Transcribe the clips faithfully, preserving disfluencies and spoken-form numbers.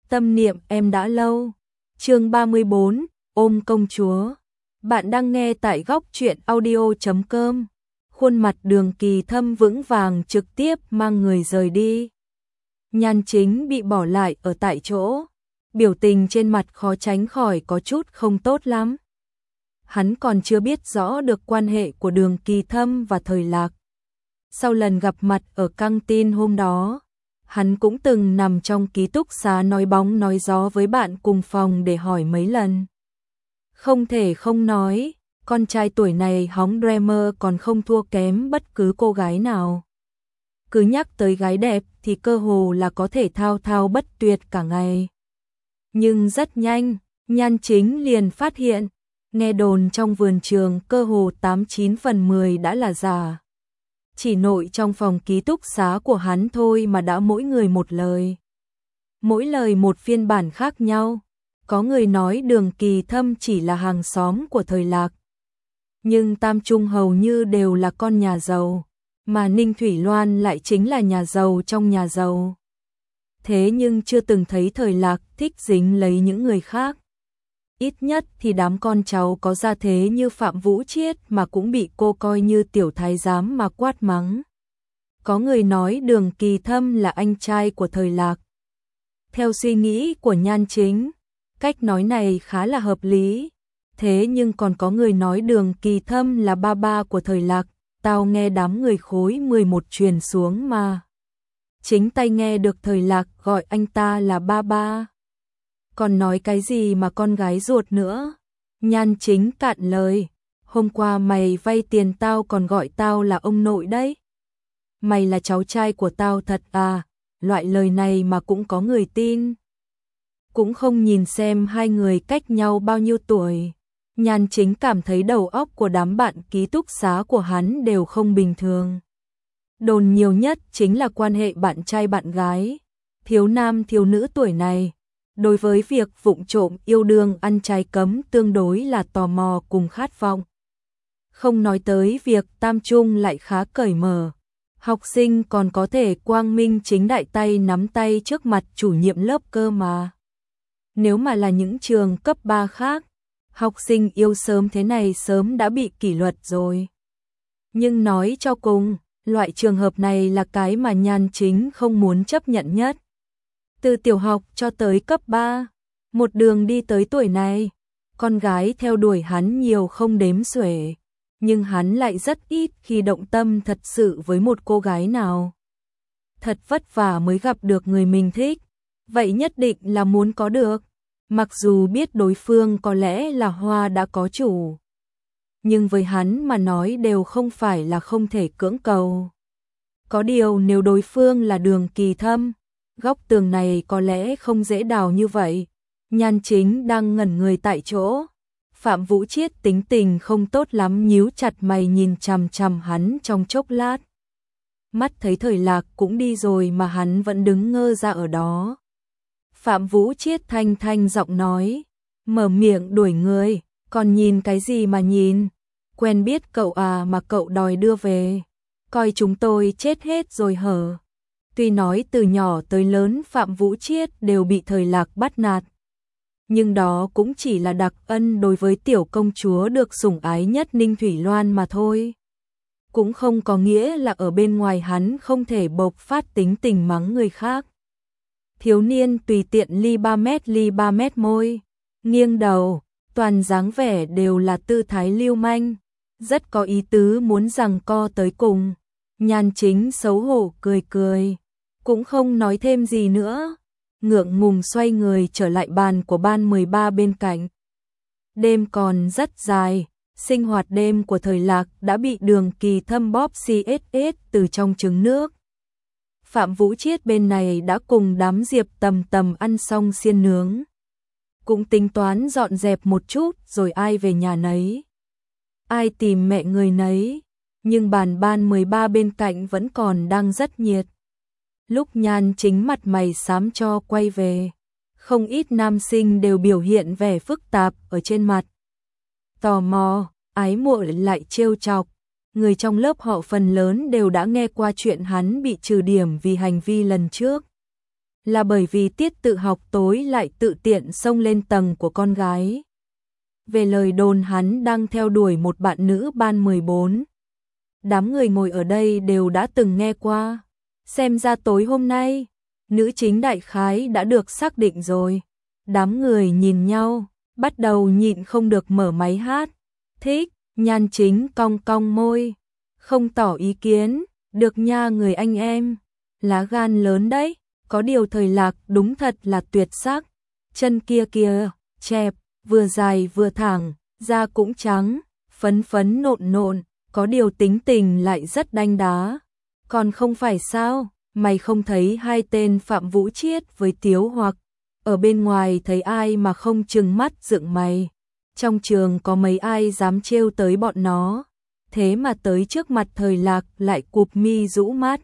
Tâm niệm em đã lâu. Chương ba mươi bốn, ôm công chúa. Bạn đang nghe tại góc truyện audio chấm com. Khuôn mặt Đường Kỳ Thâm vững vàng trực tiếp mang người rời đi. Nhan Chính bị bỏ lại ở tại chỗ, biểu tình trên mặt khó tránh khỏi có chút không tốt lắm. Hắn còn chưa biết rõ được quan hệ của Đường Kỳ Thâm và Thời Lạc. Sau lần gặp mặt ở căng tin hôm đó, hắn cũng từng nằm trong ký túc xá nói bóng nói gió với bạn cùng phòng để hỏi mấy lần. Không thể không nói, con trai tuổi này hóng dreamer còn không thua kém bất cứ cô gái nào. Cứ nhắc tới gái đẹp thì cơ hồ là có thể thao thao bất tuyệt cả ngày. Nhưng rất nhanh, Nhan Chính liền phát hiện, nghe đồn trong vườn trường cơ hồ tám chín phần mười đã là giả. Chỉ nội trong phòng ký túc xá của hắn thôi mà đã mỗi người một lời. Mỗi lời một phiên bản khác nhau. Có người nói Đường Kỳ Thâm chỉ là hàng xóm của Thời Lạc. Nhưng Tam Trung hầu như đều là con nhà giàu, mà Ninh Thủy Loan lại chính là nhà giàu trong nhà giàu. Thế nhưng chưa từng thấy Thời Lạc thích dính lấy những người khác. Ít nhất thì đám con cháu có gia thế như Phạm Vũ Chiết mà cũng bị cô coi như tiểu thái giám mà quát mắng. Có người nói Đường Kỳ Thâm là anh trai của Thời Lạc. Theo suy nghĩ của Nhan Chính, cách nói này khá là hợp lý. Thế nhưng còn có người nói Đường Kỳ Thâm là ba ba của Thời Lạc. Tao nghe đám người khối mười một truyền xuống mà. Chính tay nghe được Thời Lạc gọi anh ta là ba ba. Còn nói cái gì mà con gái ruột nữa. Nhan Chính cạn lời. Hôm qua mày vay tiền tao còn gọi tao là ông nội đấy. Mày là cháu trai của tao thật à. Loại lời này mà cũng có người tin. Cũng không nhìn xem hai người cách nhau bao nhiêu tuổi. Nhan Chính cảm thấy đầu óc của đám bạn ký túc xá của hắn đều không bình thường. Đồn nhiều nhất chính là quan hệ bạn trai bạn gái. Thiếu nam thiếu nữ tuổi này, đối với việc vụng trộm yêu đương ăn trái cấm tương đối là tò mò cùng khát vọng. Không nói tới việc Tam Trung lại khá cởi mở. Học sinh còn có thể quang minh chính đại tay nắm tay trước mặt chủ nhiệm lớp cơ mà. Nếu mà là những trường cấp ba khác, học sinh yêu sớm thế này sớm đã bị kỷ luật rồi. Nhưng nói cho cùng, loại trường hợp này là cái mà Nhan Chính không muốn chấp nhận nhất. Từ tiểu học cho tới cấp ba, một đường đi tới tuổi này, con gái theo đuổi hắn nhiều không đếm xuể, nhưng hắn lại rất ít khi động tâm thật sự với một cô gái nào. Thật vất vả mới gặp được người mình thích, vậy nhất định là muốn có được, mặc dù biết đối phương có lẽ là hoa đã có chủ. Nhưng với hắn mà nói đều không phải là không thể cưỡng cầu. Có điều nếu đối phương là Đường Kỳ Thâm, góc tường này có lẽ không dễ đào như vậy. Nhan Chính đang ngẩn người tại chỗ. Phạm Vũ Chiết tính tình không tốt lắm, nhíu chặt mày nhìn chằm chằm hắn trong chốc lát. Mắt thấy Thời Lạc cũng đi rồi mà hắn vẫn đứng ngơ ra ở đó. Phạm Vũ Chiết thanh thanh giọng nói, mở miệng đuổi người, còn nhìn cái gì mà nhìn, quen biết cậu à mà cậu đòi đưa về, coi chúng tôi chết hết rồi hở. Tuy nói từ nhỏ tới lớn Phạm Vũ Chiết đều bị Thời Lạc bắt nạt, nhưng đó cũng chỉ là đặc ân đối với tiểu công chúa được sủng ái nhất Ninh Thủy Loan mà thôi. Cũng không có nghĩa là ở bên ngoài hắn không thể bộc phát tính tình mắng người khác. Thiếu niên tùy tiện ly ba mét ly ba mét môi, nghiêng đầu, toàn dáng vẻ đều là tư thái lưu manh, rất có ý tứ muốn giằng co tới cùng. Nhan Chính xấu hổ cười cười, cũng không nói thêm gì nữa, ngượng ngùng xoay người trở lại bàn của ban mười ba bên cạnh. Đêm còn rất dài, sinh hoạt đêm của Thời Lạc đã bị Đường Kỳ Thâm bóp xê ét ét từ trong trứng nước. Phạm Vũ Chiết bên này đã cùng đám Diệp Tầm Tầm ăn xong xiên nướng. Cũng tính toán dọn dẹp một chút rồi ai về nhà nấy. Ai tìm mẹ người nấy, nhưng bàn ban mười ba bên cạnh vẫn còn đang rất nhiệt. Lúc Nhan Chính mặt mày xám cho quay về, không ít nam sinh đều biểu hiện vẻ phức tạp ở trên mặt. Tò mò, ái mộ lại trêu chọc. Người trong lớp họ phần lớn đều đã nghe qua chuyện hắn bị trừ điểm vì hành vi lần trước. là bởi vì tiết tự học tối lại tự tiện xông lên tầng của con gái. Về lời đồn hắn đang theo đuổi một bạn nữ ban mười bốn. Đám người ngồi ở đây đều đã từng nghe qua. Xem ra tối hôm nay, nữ chính đại khái đã được xác định rồi. Đám người nhìn nhau, bắt đầu nhịn không được mở máy hát. Thích, Nhan Chính cong cong môi, không tỏ ý kiến, được nha người anh em. Lá gan lớn đấy, có điều Thời Lạc đúng thật là tuyệt sắc. Chân kia kìa, chẹp, vừa dài vừa thẳng, da cũng trắng, phấn phấn nộn nộn, có điều tính tình lại rất đanh đá. Còn không phải sao, mày không thấy hai tên Phạm Vũ Chiết với Tiếu Hoặc ở bên ngoài thấy ai mà không trừng mắt dựng mày. Trong trường có mấy ai dám trêu tới bọn nó, thế mà tới trước mặt Thời Lạc lại cụp mi rũ mắt.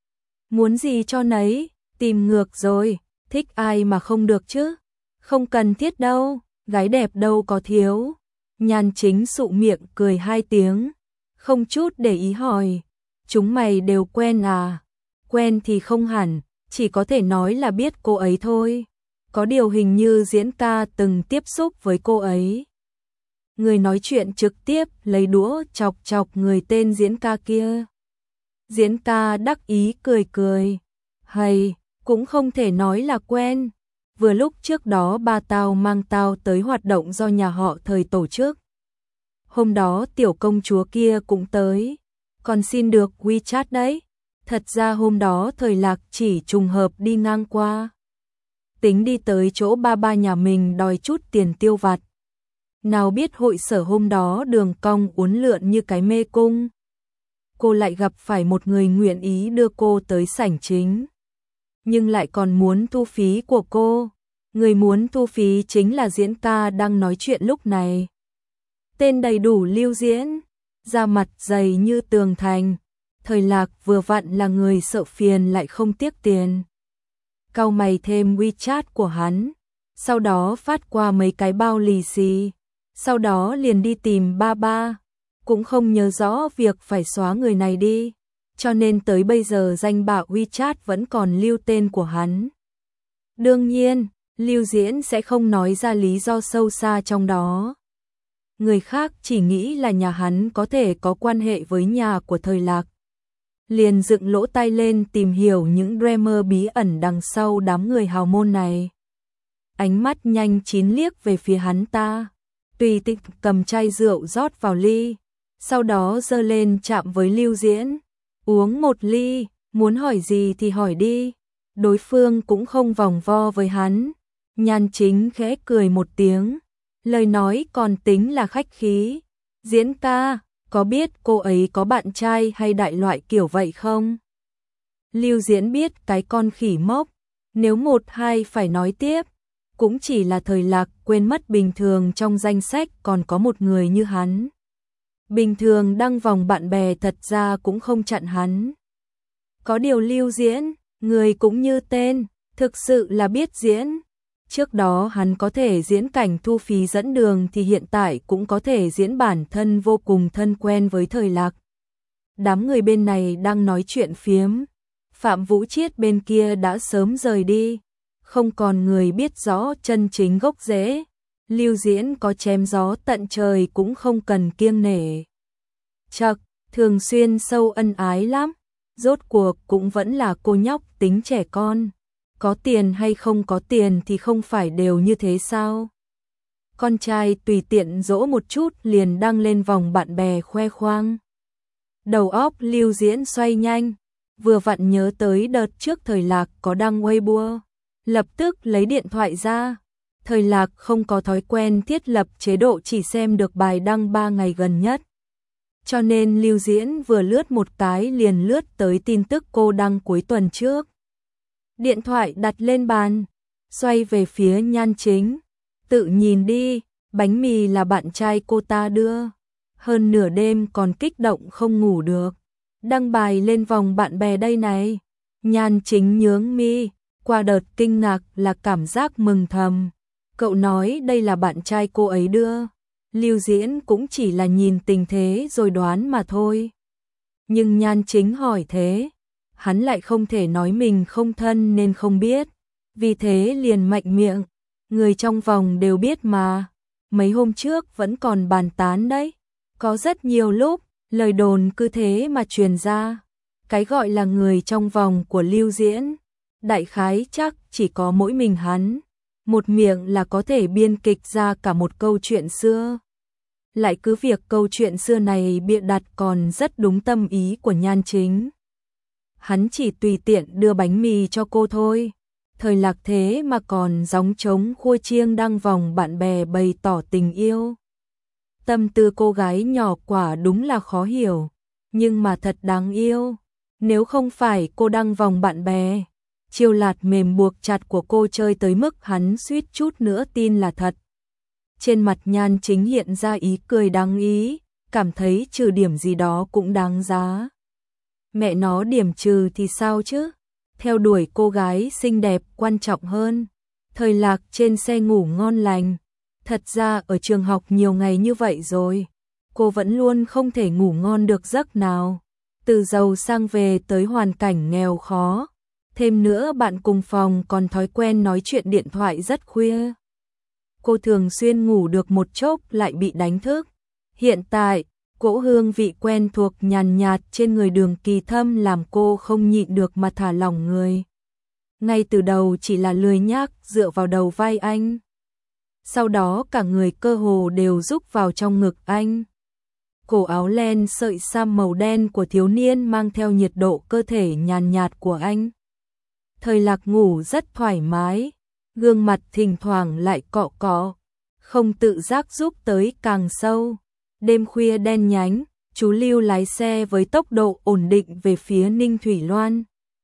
Muốn gì cho nấy, tìm ngược rồi, thích ai mà không được chứ. Không cần thiết đâu, gái đẹp đâu có thiếu. Nhan Chính sụ miệng cười hai tiếng, không chút để ý hỏi, chúng mày đều quen à? Quen thì không hẳn, chỉ có thể nói là biết cô ấy thôi. Có điều hình như Diễn ca từng tiếp xúc với cô ấy. Người nói chuyện trực tiếp lấy đũa chọc chọc người tên Diễn ca kia. Diễn ca đắc ý cười cười, hay, cũng không thể nói là quen. Vừa lúc trước đó ba tao mang tao tới hoạt động do nhà họ Thời tổ chức. Hôm đó tiểu công chúa kia cũng tới, còn xin được WeChat đấy. Thật ra hôm đó Thời Lạc chỉ trùng hợp đi ngang qua. Tính đi tới chỗ ba ba nhà mình đòi chút tiền tiêu vặt. Nào biết hội sở hôm đó đường cong uốn lượn như cái mê cung. Cô lại gặp phải một người nguyện ý đưa cô tới sảnh chính, nhưng lại còn muốn thu phí của cô. Người muốn thu phí chính là Diễn ca đang nói chuyện lúc này. Tên đầy đủ Lưu Diễn, da mặt dày như tường thành. Thời Lạc vừa vặn là người sợ phiền lại không tiếc tiền. Cau mày thêm WeChat của hắn, sau đó phát qua mấy cái bao lì xì, sau đó liền đi tìm ba ba. Cũng không nhớ rõ việc phải xóa người này đi, cho nên tới bây giờ danh bạ WeChat vẫn còn lưu tên của hắn. Đương nhiên, Lưu Diễn sẽ không nói ra lý do sâu xa trong đó. Người khác chỉ nghĩ là nhà hắn có thể có quan hệ với nhà của Thời Lạc, liền dựng lỗ tai lên tìm hiểu những dreamer bí ẩn đằng sau đám người hào môn này. Ánh mắt nhanh chín liếc về phía hắn ta, tùy tiện cầm chai rượu rót vào ly, sau đó giơ lên chạm với Lưu Diễn. Uống một ly, muốn hỏi gì thì hỏi đi. Đối phương cũng không vòng vo với hắn. Nhan Chính khẽ cười một tiếng, lời nói còn tính là khách khí. Diễn ca, có biết cô ấy có bạn trai hay đại loại kiểu vậy không? Lưu Diễn biết cái con khỉ mốc, nếu một hai phải nói tiếp, cũng chỉ là Thời Lạc quên mất bình thường trong danh sách còn có một người như hắn. Bình thường đăng vòng bạn bè thật ra cũng không chặn hắn. Có điều Lưu Diễn, người cũng như tên, thực sự là biết diễn. Trước đó hắn có thể diễn cảnh thu phí dẫn đường thì hiện tại cũng có thể diễn bản thân vô cùng thân quen với Thời Lạc. Đám người bên này đang nói chuyện phiếm, Phạm Vũ Chiết bên kia đã sớm rời đi, không còn người biết rõ chân chính gốc rễ. Lưu Diễn có chém gió tận trời cũng không cần kiêng nể. Chậc, thường xuyên sâu ân ái lắm, rốt cuộc cũng vẫn là cô nhóc tính trẻ con. Có tiền hay không có tiền thì không phải đều như thế sao? Con trai tùy tiện dỗ một chút liền đăng lên vòng bạn bè khoe khoang. Đầu óc Lưu Diễn xoay nhanh, vừa vặn nhớ tới đợt trước Thời Lạc có đăng Weibo, lập tức lấy điện thoại ra. Thời Lạc không có thói quen thiết lập chế độ chỉ xem được bài đăng ba ngày gần nhất. Cho nên Lưu Diễn vừa lướt một cái liền lướt tới tin tức cô đăng cuối tuần trước. Điện thoại đặt lên bàn, xoay về phía Nhan Chính. Tự nhìn đi, bánh mì là bạn trai cô ta đưa. Hơn nửa đêm còn kích động không ngủ được. Đăng bài lên vòng bạn bè đây này. Nhan Chính nhướng mi, qua đợt kinh ngạc là cảm giác mừng thầm. Cậu nói đây là bạn trai cô ấy đưa. Lưu Diễn cũng chỉ là nhìn tình thế rồi đoán mà thôi. Nhưng Nhan Chính hỏi thế, hắn lại không thể nói mình không thân nên không biết. vì thế liền mạnh miệng, người trong vòng đều biết mà, mấy hôm trước vẫn còn bàn tán đấy, có rất nhiều lúc, lời đồn cứ thế mà truyền ra, cái gọi là người trong vòng của Lưu Diễn, đại khái chắc chỉ có mỗi mình hắn, một miệng là có thể biên kịch ra cả một câu chuyện xưa. Lại cứ việc câu chuyện xưa này bịa đặt còn rất đúng tâm ý của Nhan Chính. Hắn chỉ tùy tiện đưa bánh mì cho cô thôi. Thời Lạc thế mà còn gióng trống khua chiêng đăng vòng bạn bè bày tỏ tình yêu. Tâm tư cô gái nhỏ quả đúng là khó hiểu, nhưng mà thật đáng yêu. Nếu không phải cô đăng vòng bạn bè, chiêu lạt mềm buộc chặt của cô chơi tới mức hắn suýt chút nữa tin là thật. Trên mặt Nhan Chính hiện ra ý cười đáng ý, cảm thấy trừ điểm gì đó cũng đáng giá. Mẹ nó điểm trừ thì sao chứ? Theo đuổi cô gái xinh đẹp quan trọng hơn. Thời Lạc trên xe ngủ ngon lành. Thật ra ở trường học nhiều ngày như vậy rồi, cô vẫn luôn không thể ngủ ngon được giấc nào. Từ giàu sang về tới hoàn cảnh nghèo khó. Thêm nữa bạn cùng phòng còn thói quen nói chuyện điện thoại rất khuya. Cô thường xuyên ngủ được một chốc lại bị đánh thức. Hiện tại, cỗ hương vị quen thuộc nhàn nhạt trên người Đường Kỳ Thâm làm cô không nhịn được mà thả lỏng người. Ngay từ đầu chỉ là lười nhác dựa vào đầu vai anh. Sau đó cả người cơ hồ đều rúc vào trong ngực anh. Cổ áo len sợi sam màu đen của thiếu niên mang theo nhiệt độ cơ thể nhàn nhạt của anh. Thời Lạc ngủ rất thoải mái, gương mặt thỉnh thoảng lại cọ cọ, không tự giác rúc tới càng sâu. Đêm khuya đen nhánh, chú Lưu lái xe với tốc độ ổn định về phía Ninh Thủy Loan.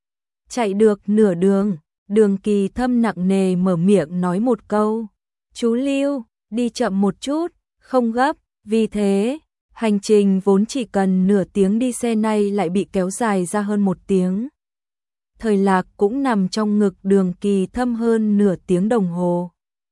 Chạy được nửa đường, Đường Kỳ Thâm nặng nề mở miệng nói một câu. Chú Lưu, đi chậm một chút, không gấp, vì thế, hành trình vốn chỉ cần nửa tiếng đi xe này lại bị kéo dài ra hơn một tiếng. Thời Lạc cũng nằm trong ngực Đường Kỳ Thâm hơn nửa tiếng đồng hồ.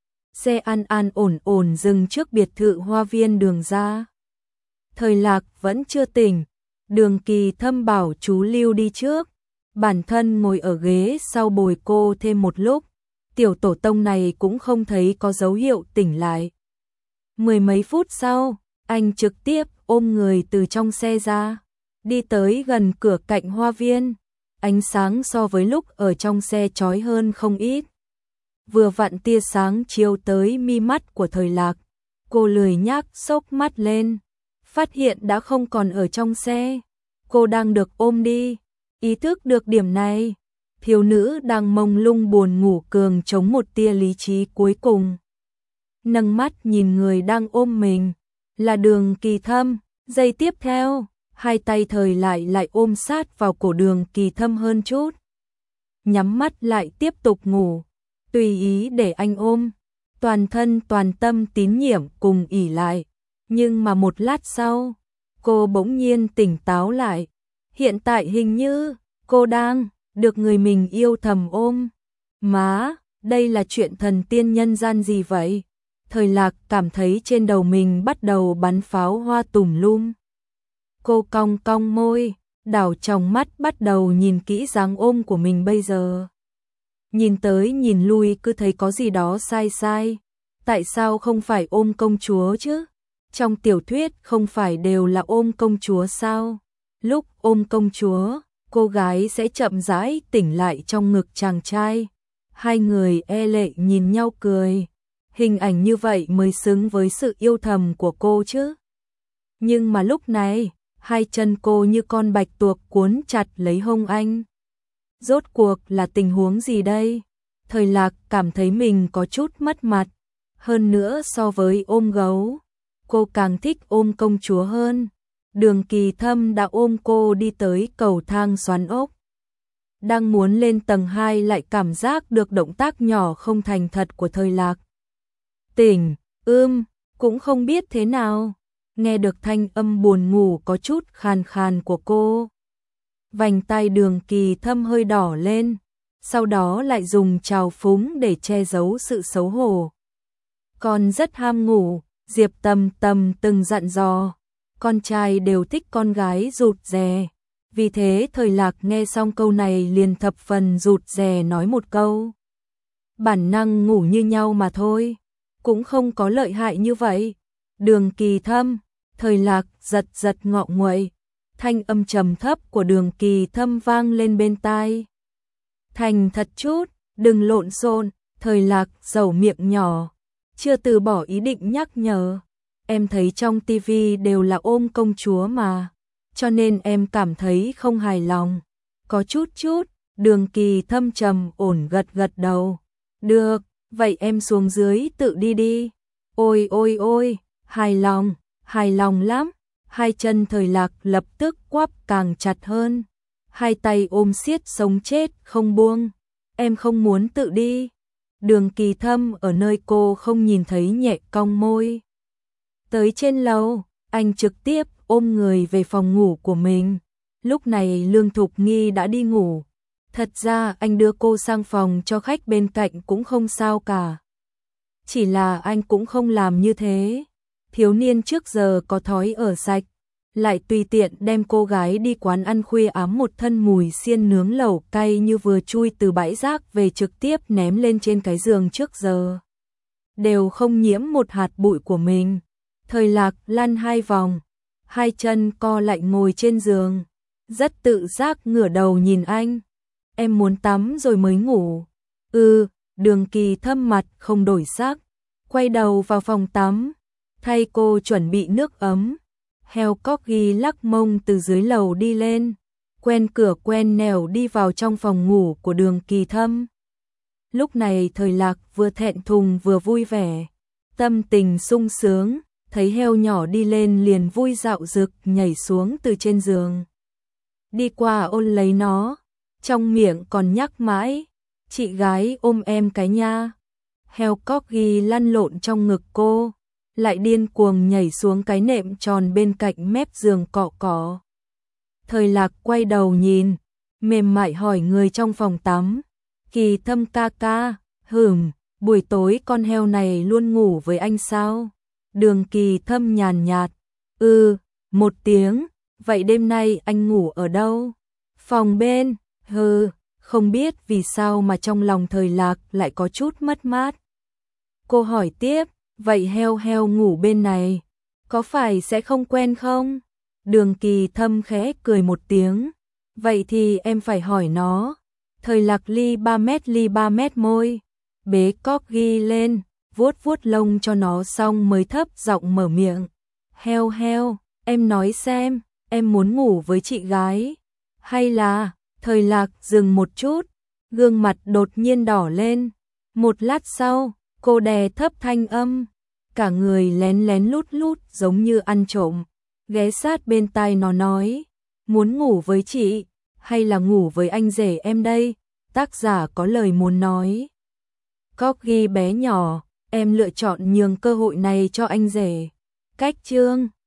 Xe an an ổn ổn dừng trước biệt thự hoa viên Đường ra. Thời Lạc vẫn chưa tỉnh, Đường Kỳ Thâm bảo chú Lưu đi trước, bản thân ngồi ở ghế sau bồi cô thêm một lúc. Tiểu tổ tông này cũng không thấy có dấu hiệu tỉnh lại. Mười mấy phút sau, anh trực tiếp ôm người từ trong xe ra, đi tới gần cửa cạnh hoa viên. Ánh sáng so với lúc ở trong xe chói hơn không ít. Vừa vặn tia sáng chiếu tới mi mắt của Thời Lạc, cô lười nhác xốc mắt lên, phát hiện đã không còn ở trong xe, cô đang được ôm đi. Ý thức được điểm này, thiếu nữ đang mông lung buồn ngủ cường chống một tia lý trí cuối cùng. Nâng mắt nhìn người đang ôm mình, là Đường Kỳ Thâm. Giây tiếp theo, hai tay Thời lại lại ôm sát vào cổ Đường Kỳ Thâm hơn chút. Nhắm mắt lại tiếp tục ngủ, tùy ý để anh ôm, toàn thân toàn tâm tín nhiệm cùng ỉ lại. Nhưng mà một lát sau, cô bỗng nhiên tỉnh táo lại. Hiện tại hình như cô đang được người mình yêu thầm ôm. Má, đây là chuyện thần tiên nhân gian gì vậy? Thời Lạc cảm thấy trên đầu mình bắt đầu bắn pháo hoa tùm lum. Cô cong cong môi, đảo tròng mắt bắt đầu nhìn kỹ dáng ôm của mình bây giờ. Nhìn tới nhìn lui cứ thấy có gì đó sai sai. Tại sao không phải ôm công chúa chứ? Trong tiểu thuyết không phải đều là ôm công chúa sao? Lúc ôm công chúa, cô gái sẽ chậm rãi tỉnh lại trong ngực chàng trai. Hai người e lệ nhìn nhau cười. Hình ảnh như vậy mới xứng với sự yêu thầm của cô chứ. Nhưng mà lúc này, hai chân cô như con bạch tuộc cuốn chặt lấy hông anh. Rốt cuộc là tình huống gì đây? Thời Lạc cảm thấy mình có chút mất mặt. Hơn nữa so với ôm gấu, cô càng thích ôm công chúa hơn. Đường Kỳ Thâm đã ôm cô đi tới cầu thang xoắn ốc. Đang muốn lên tầng hai lại cảm giác được động tác nhỏ không thành thật của Thời Lạc. Tỉnh, ưm, cũng không biết thế nào. Nghe được thanh âm buồn ngủ có chút khàn khàn của cô. Vành tay Đường Kỳ Thâm hơi đỏ lên, sau đó lại dùng trào phúng để che giấu sự xấu hổ. Con rất ham ngủ, Diệp Tầm Tầm từng dặn dò, con trai đều thích con gái rụt rè. Vì thế Thời Lạc nghe xong câu này liền thập phần rụt rè nói một câu. bản năng ngủ như nhau mà thôi, cũng không có lợi hại như vậy. Đường Kỳ Thâm, Thời Lạc giật giật ngọ nguậy, thanh âm trầm thấp của Đường Kỳ Thâm vang lên bên tai. Thành thật chút, đừng lộn xộn. Thời Lạc dầu miệng nhỏ, chưa từ bỏ ý định nhắc nhở. Em thấy trong tivi đều là ôm công chúa mà, cho nên em cảm thấy không hài lòng. Có chút chút, Đường Kỳ Thâm trầm ổn gật gật đầu. Được, vậy em xuống dưới tự đi đi. Ôi ôi ôi, hài lòng, hài lòng lắm. Hai chân Thời Lạc lập tức quắp càng chặt hơn. Hai tay ôm siết sống chết không buông. Em không muốn tự đi. Đường Kỳ Thâm ở nơi cô không nhìn thấy nhẹ cong môi. Tới trên lầu, anh trực tiếp ôm người về phòng ngủ của mình. Lúc này Lương Thục Nghi đã đi ngủ. Thật ra anh đưa cô sang phòng cho khách bên cạnh cũng không sao cả. Chỉ là anh cũng không làm như thế. Thiếu niên trước giờ có thói ở sạch, lại tùy tiện đem cô gái đi quán ăn khuya ám một thân mùi xiên nướng lẩu cay như vừa chui từ bãi rác về trực tiếp ném lên trên cái giường trước giờ. Đều không nhiễm một hạt bụi của mình. Thời Lạc lăn hai vòng, hai chân co lại ngồi trên giường, rất tự giác ngửa đầu nhìn anh. Em muốn tắm rồi mới ngủ. Ừ, Đường Kỳ Thâm mặt không đổi sắc, quay đầu vào phòng tắm, thay cô chuẩn bị nước ấm. Heo Corgi lắc mông từ dưới lầu đi lên, quen cửa quen nẻo đi vào trong phòng ngủ của Đường Kỳ Thâm. Lúc này Thời Lạc vừa thẹn thùng vừa vui vẻ, tâm tình sung sướng, thấy heo nhỏ đi lên liền vui dạo dực nhảy xuống từ trên giường. Đi qua ôm lấy nó, trong miệng còn nhắc mãi, chị gái ôm em cái nha. Heo Corgi lăn lộn trong ngực cô, lại điên cuồng nhảy xuống cái nệm tròn bên cạnh mép giường cọ cọ. Thời Lạc quay đầu nhìn, mềm mại hỏi người trong phòng tắm. Kỳ Thâm ca ca, hửm, buổi tối con heo này luôn ngủ với anh sao? Đường Kỳ Thâm nhàn nhạt, ừ, một tiếng, vậy đêm nay anh ngủ ở đâu? Phòng bên, hừ, không biết vì sao mà trong lòng Thời Lạc lại có chút mất mát. Cô hỏi tiếp, vậy heo heo ngủ bên này, có phải sẽ không quen không? Đường Kỳ Thâm khẽ cười một tiếng, vậy thì em phải hỏi nó. Thời Lạc ly ba mét ly ba mét môi, bế Corgi lên, vuốt vuốt lông cho nó xong mới thấp giọng mở miệng. Heo heo, em nói xem, em muốn ngủ với chị gái, hay là... Thời Lạc dừng một chút, gương mặt đột nhiên đỏ lên. Một lát sau, cô đè thấp thanh âm, cả người lén lén lút lút giống như ăn trộm, ghé sát bên tai nó nói, muốn ngủ với chị, hay là ngủ với anh rể em đây? Tác giả có lời muốn nói. Corgi bé nhỏ, em lựa chọn nhường cơ hội này cho anh rể. Cách chương